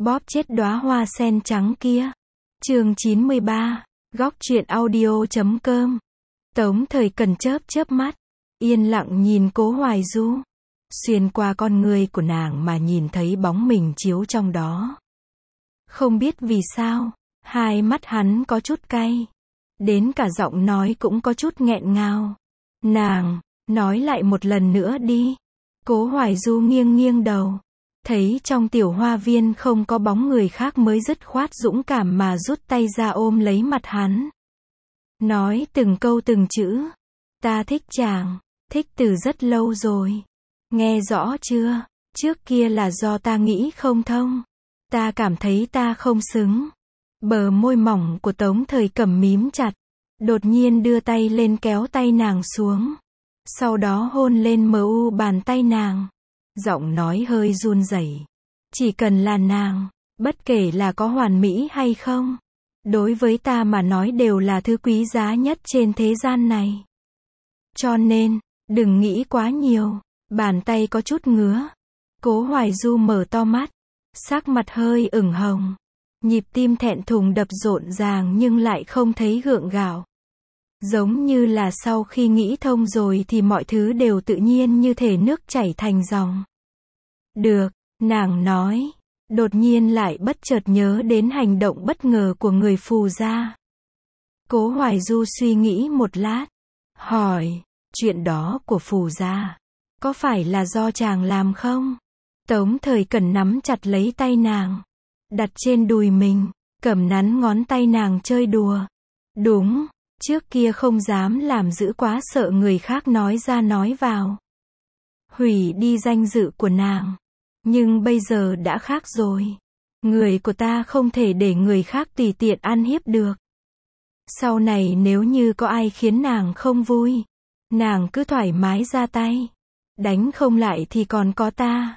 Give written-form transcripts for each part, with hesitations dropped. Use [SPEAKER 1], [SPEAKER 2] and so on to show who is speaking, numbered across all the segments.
[SPEAKER 1] Bóp chết đóa hoa sen trắng kia. Chương 93, góc truyện audio.com. Tống Thời Cần chớp chớp mắt, yên lặng nhìn Cố Hoài Du. Xuyên qua con người của nàng mà nhìn thấy bóng mình chiếu trong đó. Không biết vì sao, hai mắt hắn có chút cay. Đến cả giọng nói cũng có chút nghẹn ngào. Nàng, nói lại một lần nữa đi. Cố Hoài Du nghiêng nghiêng đầu. Thấy trong tiểu hoa viên không có bóng người khác mới dứt khoát dũng cảm mà rút tay ra ôm lấy mặt hắn. Nói từng câu từng chữ. Ta thích chàng, thích từ rất lâu rồi. Nghe rõ chưa? Trước kia là do ta nghĩ không thông. Ta cảm thấy ta không xứng. Bờ môi mỏng của Tống Thời Cẩm mím chặt. Đột nhiên đưa tay lên kéo tay nàng xuống. Sau đó hôn lên mu bàn tay nàng. Giọng nói hơi run rẩy. Chỉ cần là nàng, bất kể là có hoàn mỹ hay không, đối với ta mà nói đều là thứ quý giá nhất trên thế gian này. Cho nên, đừng nghĩ quá nhiều. Bàn tay có chút ngứa. Cố Hoài Du mở to mắt, sắc mặt hơi ửng hồng. Nhịp tim thẹn thùng đập rộn ràng nhưng lại không thấy gượng gạo. Giống như là sau khi nghĩ thông rồi thì mọi thứ đều tự nhiên như thể nước chảy thành dòng. Được, nàng nói. Đột nhiên lại bất chợt nhớ đến hành động bất ngờ của người Phù gia. Cố Hoài Du suy nghĩ một lát. Hỏi, chuyện đó của Phù gia, có phải là do chàng làm không? Tống Thời Cần nắm chặt lấy tay nàng. Đặt trên đùi mình, cầm nắn ngón tay nàng chơi đùa. Đúng, trước kia không dám làm dữ quá sợ người khác nói ra nói vào. Hủy đi danh dự của nàng. Nhưng bây giờ đã khác rồi. Người của ta không thể để người khác tùy tiện ăn hiếp được. Sau này nếu như có ai khiến nàng không vui, nàng cứ thoải mái ra tay. Đánh không lại thì còn có ta.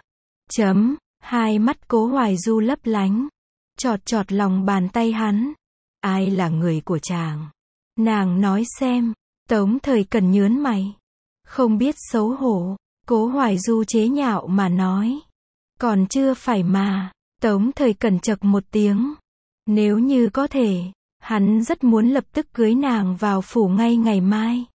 [SPEAKER 1] Hai mắt Cố Hoài Du lấp lánh. Chọt chọt lòng bàn tay hắn. Ai là người của chàng? Nàng nói xem. Tống Thời Cần nhớn mày. Không biết xấu hổ. Cố Hoài Du chế nhạo mà nói. Còn chưa phải mà. Tống Thời Cần chậc một tiếng. Nếu như có thể, hắn rất muốn lập tức cưới nàng vào phủ ngay ngày mai.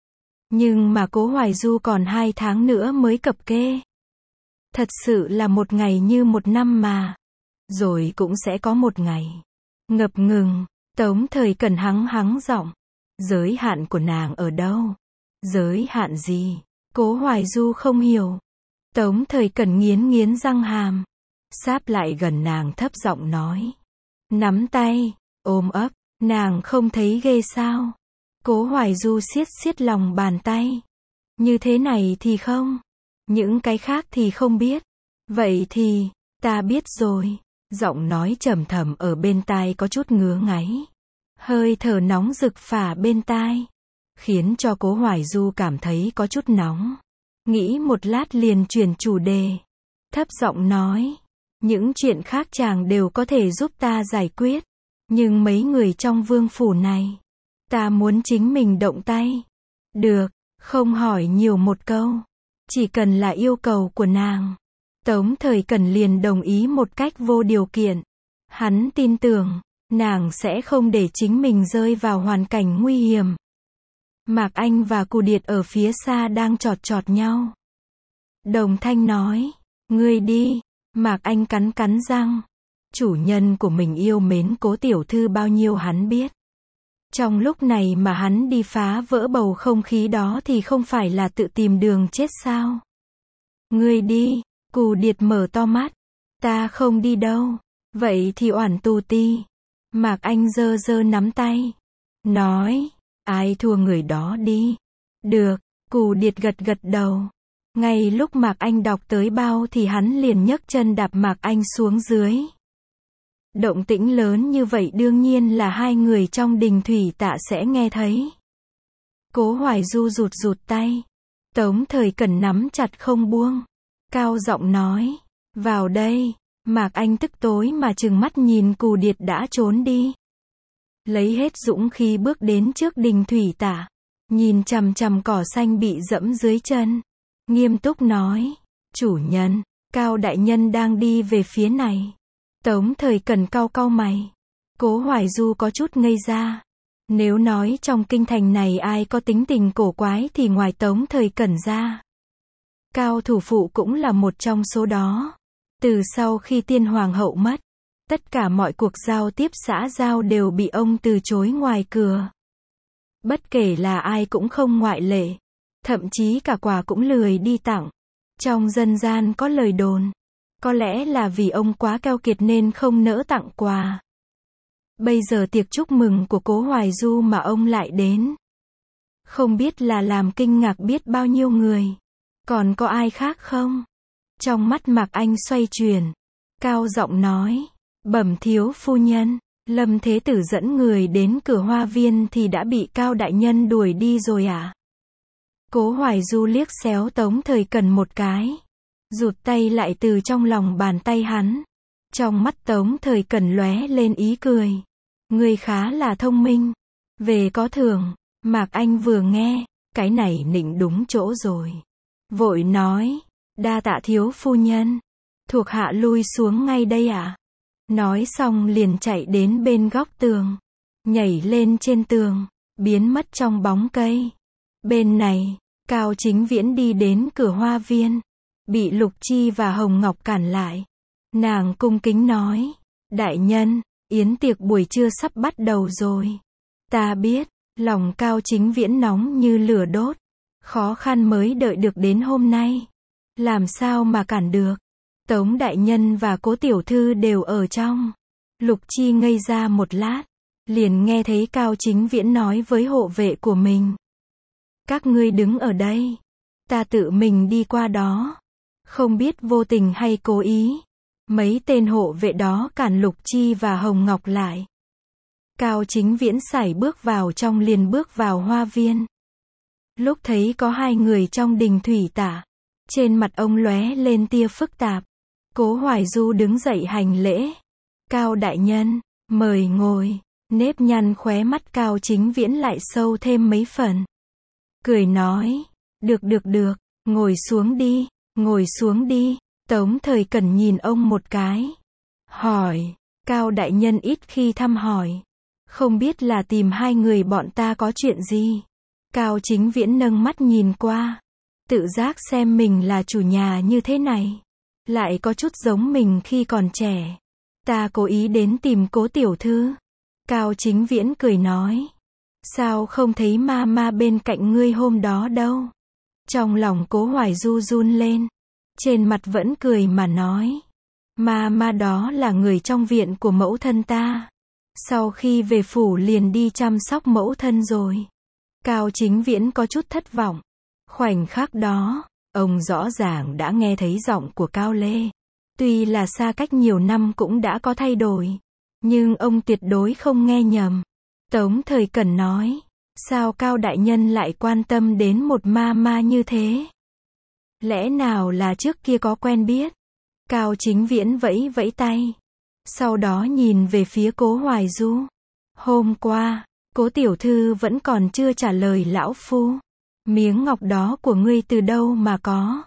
[SPEAKER 1] Nhưng mà Cố Hoài Du còn 2 tháng nữa mới cập kê. Thật sự là một ngày như một năm mà. Rồi cũng sẽ có một ngày ngập ngừng. Tống Thời Cần hắng giọng. Giới hạn của nàng ở đâu? Giới hạn gì? Cố Hoài Du không hiểu. Tống Thời Cần nghiến răng hàm. Sáp lại gần nàng thấp giọng nói. Nắm tay, ôm ấp, nàng không thấy ghê sao? Cố Hoài Du siết lòng bàn tay. Như thế này thì không. Những cái khác thì không biết. Vậy thì, ta biết rồi. Giọng nói trầm thầm ở bên tai có chút ngứa ngáy. Hơi thở nóng rực phả bên tai. Khiến cho Cố Hoài Du cảm thấy có chút nóng. Nghĩ một lát liền chuyển chủ đề. Thấp giọng nói. Những chuyện khác chàng đều có thể giúp ta giải quyết. Nhưng mấy người trong vương phủ này, ta muốn chính mình động tay. Được, không hỏi nhiều một câu. Chỉ cần là yêu cầu của nàng. Tống Thời Cần liền đồng ý một cách vô điều kiện. Hắn tin tưởng, nàng sẽ không để chính mình rơi vào hoàn cảnh nguy hiểm. Mạc Anh và Cù Điệt ở phía xa đang chọt nhau. Đồng thanh nói, ngươi đi. Mạc Anh cắn răng. Chủ nhân của mình yêu mến Cố tiểu thư bao nhiêu hắn biết. Trong lúc này mà hắn đi phá vỡ bầu không khí đó thì không phải là tự tìm đường chết sao? Ngươi đi. Cù Điệt mở to mắt. Ta không đi đâu. Vậy thì oản tù ti. Mạc Anh giơ nắm tay. Nói, ai thua người đó đi. Được. Cù Điệt gật đầu. Ngay lúc Mạc Anh đọc tới bao thì hắn liền nhấc chân đạp Mạc Anh xuống dưới. Động tĩnh lớn như vậy đương nhiên là hai người trong Đình Thủy Tạ sẽ nghe thấy. Cố Hoài Du rụt tay. Tống Thời Cần nắm chặt không buông. Cao giọng nói. Vào đây. Mạc Anh tức tối mà trừng mắt nhìn Cù Điệt đã trốn đi. Lấy hết dũng khí bước đến trước Đình Thủy Tạ. Nhìn chằm cỏ xanh bị dẫm dưới chân. Nghiêm túc nói. Chủ nhân, Cao đại nhân đang đi về phía này. Tống Thời Cẩn cau cau mày. Cố Hoài Du có chút ngây ra. Nếu nói trong kinh thành này ai có tính tình cổ quái thì ngoài Tống Thời Cẩn ra, Cao thủ phụ cũng là một trong số đó. Từ sau khi tiên hoàng hậu mất, tất cả mọi cuộc giao tiếp xã giao đều bị ông từ chối ngoài cửa. Bất kể là ai cũng không ngoại lệ. Thậm chí cả quà cũng lười đi tặng. Trong dân gian có lời đồn, có lẽ là vì ông quá keo kiệt nên không nỡ tặng quà. Bây giờ tiệc chúc mừng của Cố Hoài Du mà ông lại đến, không biết là làm kinh ngạc biết bao nhiêu người. Còn có ai khác không? Trong mắt Mạc Anh xoay chuyển, cao giọng nói, bẩm thiếu phu nhân, Lâm Thế Tử dẫn người đến cửa hoa viên thì đã bị Cao đại nhân đuổi đi rồi à? Cố Hoài Du liếc xéo Tống Thời Cẩn một cái, rụt tay lại từ trong lòng bàn tay hắn. Trong mắt Tống Thời Cẩn lóe lên ý cười. Ngươi khá là thông minh. Về có thưởng. Mạc Anh vừa nghe, cái này nịnh đúng chỗ rồi. Vội nói, đa tạ thiếu phu nhân. Thuộc hạ lui xuống ngay đây ạ. Nói xong liền chạy đến bên góc tường, nhảy lên trên tường, biến mất trong bóng cây. Bên này, Cao Chính Viễn đi đến cửa hoa viên, bị Lục Chi và Hồng Ngọc cản lại. Nàng cung kính nói, đại nhân, yến tiệc buổi trưa sắp bắt đầu rồi. Ta biết, lòng Cao Chính Viễn nóng như lửa đốt, khó khăn mới đợi được đến hôm nay. Làm sao mà cản được? Tống đại nhân và Cố tiểu thư đều ở trong. Lục Chi ngây ra một lát, liền nghe thấy Cao Chính Viễn nói với hộ vệ của mình. Các ngươi đứng ở đây, ta tự mình đi qua đó. Không biết vô tình hay cố ý, mấy tên hộ vệ đó cản Lục Chi và Hồng Ngọc lại. Cao Chính Viễn sải bước vào trong liền bước vào hoa viên. Lúc thấy có hai người trong đình thủy tả, trên mặt ông lóe lên tia phức tạp. Cố Hoài Du đứng dậy hành lễ. Cao đại nhân, mời ngồi. Nếp nhăn khóe mắt Cao Chính Viễn lại sâu thêm mấy phần. Cười nói, được, ngồi xuống đi, ngồi xuống đi. Tống Thời Cẩn nhìn ông một cái. Hỏi, Cao đại nhân ít khi thăm hỏi. Không biết là tìm hai người bọn ta có chuyện gì? Cao Chính Viễn nâng mắt nhìn qua. Tự giác xem mình là chủ nhà như thế này, lại có chút giống mình khi còn trẻ. Ta cố ý đến tìm Cố tiểu thư. Cao Chính Viễn cười nói. Sao không thấy ma bên cạnh ngươi hôm đó đâu? Trong lòng Cố Hoài Du run lên. Trên mặt vẫn cười mà nói. Ma đó là người trong viện của mẫu thân ta. Sau khi về phủ liền đi chăm sóc mẫu thân rồi. Cao Chính Viễn có chút thất vọng. Khoảnh khắc đó, ông rõ ràng đã nghe thấy giọng của Cao Lê. Tuy là xa cách nhiều năm cũng đã có thay đổi, nhưng ông tuyệt đối không nghe nhầm. Tống Thời Cẩn nói, sao Cao đại nhân lại quan tâm đến một ma như thế? Lẽ nào là trước kia có quen biết? Cao Chính Viễn vẫy vẫy tay, sau đó nhìn về phía Cố Hoài Du. Hôm qua, Cố tiểu thư vẫn còn chưa trả lời lão phu. Miếng ngọc đó của ngươi từ đâu mà có?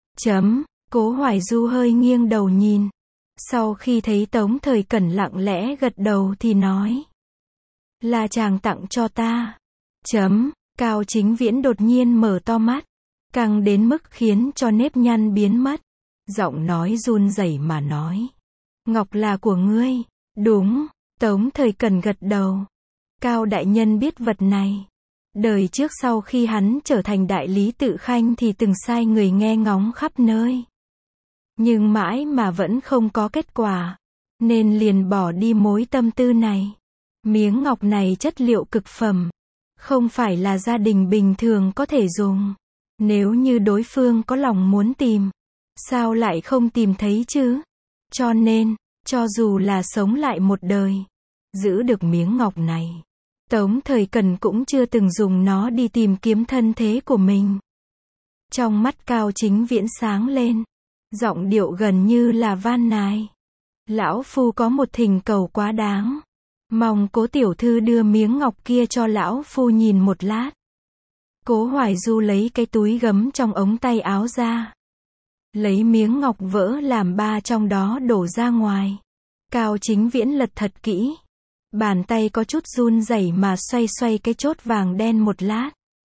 [SPEAKER 1] Cố Hoài Du hơi nghiêng đầu nhìn. Sau khi thấy Tống Thời Cẩn lặng lẽ gật đầu thì nói. Là chàng tặng cho ta. Cao Chính Viễn đột nhiên mở to mắt, căng đến mức khiến cho nếp nhăn biến mất. Giọng nói run rẩy mà nói. Ngọc là của ngươi. Đúng. Tống Thời Cẩn gật đầu. Cao đại nhân biết vật này. Đời trước sau khi hắn trở thành đại lý tự khanh thì từng sai người nghe ngóng khắp nơi. Nhưng mãi mà vẫn không có kết quả, nên liền bỏ đi mối tâm tư này. Miếng ngọc này chất liệu cực phẩm, không phải là gia đình bình thường có thể dùng. Nếu như đối phương có lòng muốn tìm, sao lại không tìm thấy chứ? Cho nên, cho dù là sống lại một đời, giữ được miếng ngọc này, Tống Thời Cẩn cũng chưa từng dùng nó đi tìm kiếm thân thế của mình. Trong mắt Cao Chính Viễn sáng lên, giọng điệu gần như là van nài. Lão phu có một thỉnh cầu quá đáng, mong Cố tiểu thư đưa miếng ngọc kia cho lão phu nhìn một lát. Cố Hoài Du lấy cái túi gấm trong ống tay áo ra, lấy miếng ngọc vỡ làm ba trong đó đổ ra ngoài. Cao Chính Viễn lật thật kỹ. Bàn tay có chút run rẩy mà xoay xoay cái chốt vàng đen một lát.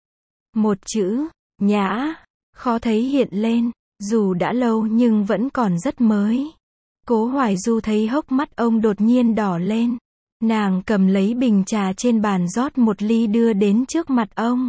[SPEAKER 1] Một chữ, Nhã, khó thấy hiện lên, dù đã lâu nhưng vẫn còn rất mới. Cố Hoài Du thấy hốc mắt ông đột nhiên đỏ lên. Nàng cầm lấy bình trà trên bàn rót một ly đưa đến trước mặt ông.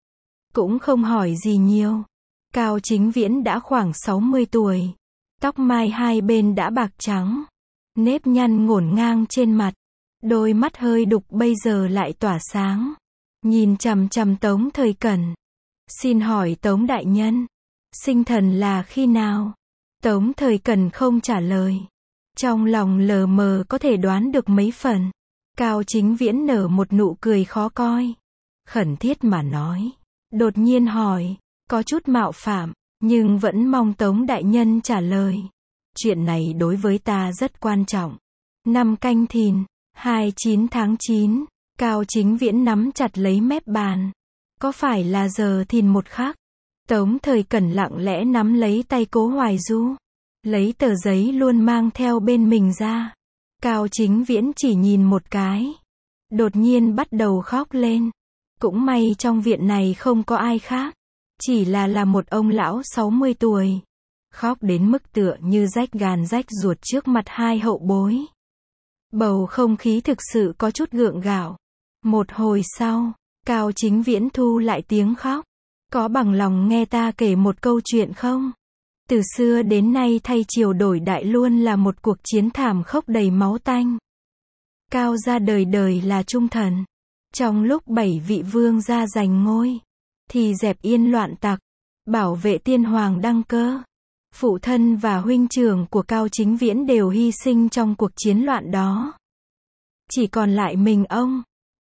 [SPEAKER 1] Cũng không hỏi gì nhiều. Cao Chính Viễn đã khoảng 60 tuổi. Tóc mai hai bên đã bạc trắng. Nếp nhăn ngổn ngang trên mặt. Đôi mắt hơi đục bây giờ lại tỏa sáng. Nhìn chằm chằm Tống Thời Cẩn. Xin hỏi Tống đại nhân, sinh thần là khi nào? Tống Thời Cẩn không trả lời. Trong lòng lờ mờ có thể đoán được mấy phần. Cao Chính Viễn nở một nụ cười khó coi. Khẩn thiết mà nói. Đột nhiên hỏi, có chút mạo phạm, nhưng vẫn mong Tống đại nhân trả lời. Chuyện này đối với ta rất quan trọng. Năm Canh Thìn, 29 tháng 9, Cao Chính Viễn nắm chặt lấy mép bàn. Có phải là giờ Thìn một khắc? Tống Thời Cẩn lặng lẽ nắm lấy tay Cố Hoài Du. Lấy tờ giấy luôn mang theo bên mình ra. Cao Chính Viễn chỉ nhìn một cái. Đột nhiên bắt đầu khóc lên. Cũng may trong viện này không có ai khác. Chỉ là một ông lão 60 tuổi. Khóc đến mức tựa như rách gan rách ruột trước mặt hai hậu bối. Bầu không khí thực sự có chút gượng gạo. Một hồi sau, Cao Chính Viễn thu lại tiếng khóc. Có bằng lòng nghe ta kể một câu chuyện không? Từ xưa đến nay thay triều đổi đại luôn là một cuộc chiến thảm khốc đầy máu tanh. Cao gia đời đời là trung thần. Trong lúc 7 vị vương gia giành ngôi, thì dẹp yên loạn tặc, bảo vệ tiên hoàng đăng cơ. Phụ thân và huynh trưởng của Cao Chính Viễn đều hy sinh trong cuộc chiến loạn đó. Chỉ còn lại mình ông.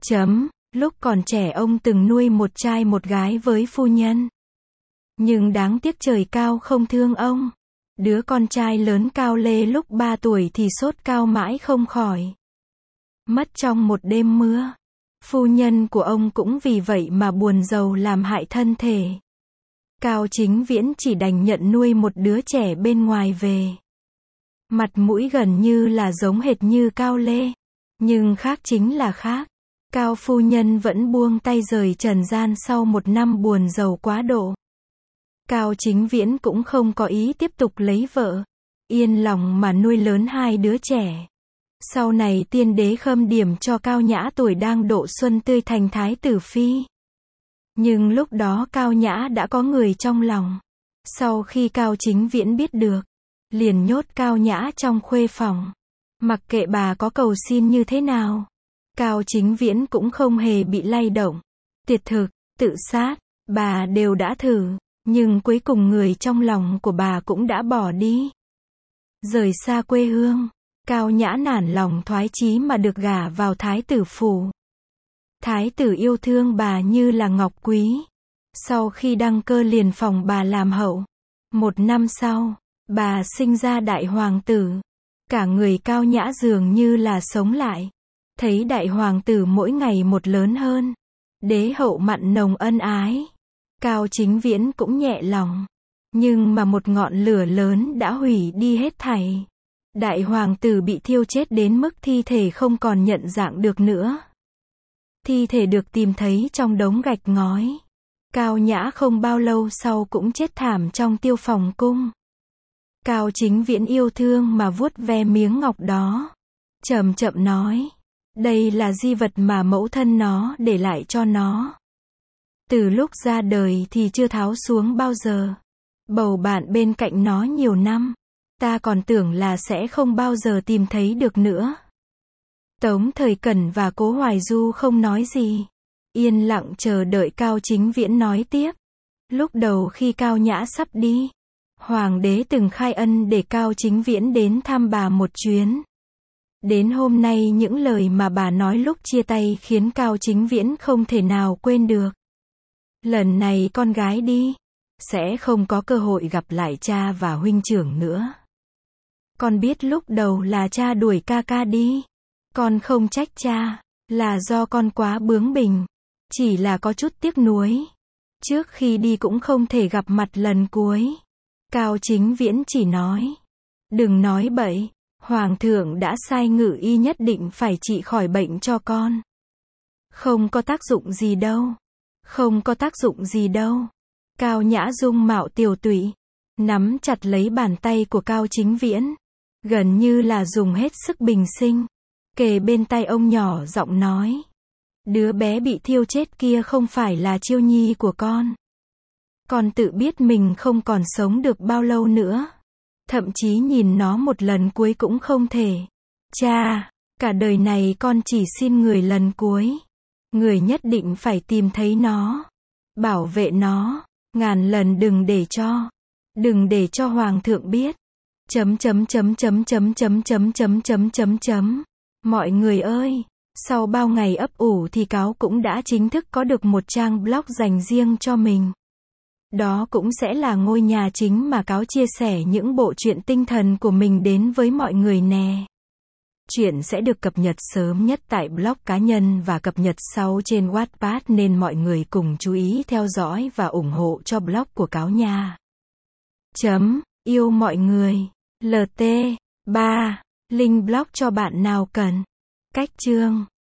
[SPEAKER 1] Lúc còn trẻ ông từng nuôi một trai một gái với phu nhân. Nhưng đáng tiếc trời cao không thương ông. Đứa con trai lớn Cao Lê lúc 3 tuổi thì sốt cao mãi không khỏi. Mất trong một đêm mưa. Phu nhân của ông cũng vì vậy mà buồn rầu làm hại thân thể. Cao Chính Viễn chỉ đành nhận nuôi một đứa trẻ bên ngoài về. Mặt mũi gần như là giống hệt như Cao Lê. Nhưng khác chính là khác. Cao phu nhân vẫn buông tay rời trần gian sau một năm buồn rầu quá độ. Cao Chính Viễn cũng không có ý tiếp tục lấy vợ. Yên lòng mà nuôi lớn hai đứa trẻ. Sau này tiên đế khâm điểm cho Cao Nhã tuổi đang độ xuân tươi thành thái tử phi. Nhưng lúc đó Cao Nhã đã có người trong lòng. Sau khi Cao Chính Viễn biết được, liền nhốt Cao Nhã trong khuê phòng. Mặc kệ bà có cầu xin như thế nào, Cao Chính Viễn cũng không hề bị lay động. Tiệt thực, tự sát, bà đều đã thử, nhưng cuối cùng người trong lòng của bà cũng đã bỏ đi. Rời xa quê hương, Cao Nhã nản lòng thoái chí mà được gả vào thái tử phủ. Thái tử yêu thương bà như là ngọc quý. Sau khi đăng cơ liền phòng bà làm hậu. Một năm sau, bà sinh ra đại hoàng tử. Cả người Cao Nhã dường như là sống lại. Thấy đại hoàng tử mỗi ngày một lớn hơn. Đế hậu mặn nồng ân ái. Cao Chính Viễn cũng nhẹ lòng. Nhưng mà một ngọn lửa lớn đã hủy đi hết thảy. Đại hoàng tử bị thiêu chết đến mức thi thể không còn nhận dạng được nữa. Thi thể được tìm thấy trong đống gạch ngói. Cao Nhã không bao lâu sau cũng chết thảm trong Tiêu Phòng cung. Cao Chính Viễn yêu thương mà vuốt ve miếng ngọc đó. Chậm chậm nói. Đây là di vật mà mẫu thân nó để lại cho nó. Từ lúc ra đời thì chưa tháo xuống bao giờ. Bầu bạn bên cạnh nó nhiều năm. Ta còn tưởng là sẽ không bao giờ tìm thấy được nữa. Tống Thời Cẩn và Cố Hoài Du không nói gì. Yên lặng chờ đợi Cao Chính Viễn nói tiếp. Lúc đầu khi Cao Nhã sắp đi, Hoàng đế từng khai ân để Cao Chính Viễn đến thăm bà một chuyến. Đến hôm nay những lời mà bà nói lúc chia tay khiến Cao Chính Viễn không thể nào quên được. Lần này con gái đi, sẽ không có cơ hội gặp lại cha và huynh trưởng nữa. Con biết lúc đầu là cha đuổi ca ca đi. Con không trách cha, là do con quá bướng bỉnh. Chỉ là có chút tiếc nuối. Trước khi đi cũng không thể gặp mặt lần cuối. Cao Chính Viễn chỉ nói. Đừng nói bậy. Hoàng thượng đã sai ngự y nhất định phải trị khỏi bệnh cho con. Không có tác dụng gì đâu. Không có tác dụng gì đâu. Cao Nhã dung mạo tiều tụy, nắm chặt lấy bàn tay của Cao Chính Viễn, gần như là dùng hết sức bình sinh, kề bên tai ông nhỏ giọng nói. Đứa bé bị thiêu chết kia không phải là Chiêu Nhi của con. Con tự biết mình không còn sống được bao lâu nữa. Thậm chí nhìn nó một lần cuối cũng không thể. Cha, cả đời này con chỉ xin người lần cuối. Người nhất định phải tìm thấy nó. Bảo vệ nó. Ngàn lần đừng để cho Hoàng thượng biết. Mọi người ơi, sau bao ngày ấp ủ thì Cáo cũng đã chính thức có được một trang blog dành riêng cho mình. Đó cũng sẽ là ngôi nhà chính mà Cáo chia sẻ những bộ truyện tinh thần của mình đến với mọi người nè. Chuyện sẽ được cập nhật sớm nhất tại blog cá nhân và cập nhật sau trên Wattpad nên mọi người cùng chú ý theo dõi và ủng hộ cho blog của Cáo nha. Yêu mọi người. LT 3. Link blog cho bạn nào cần. Cách chương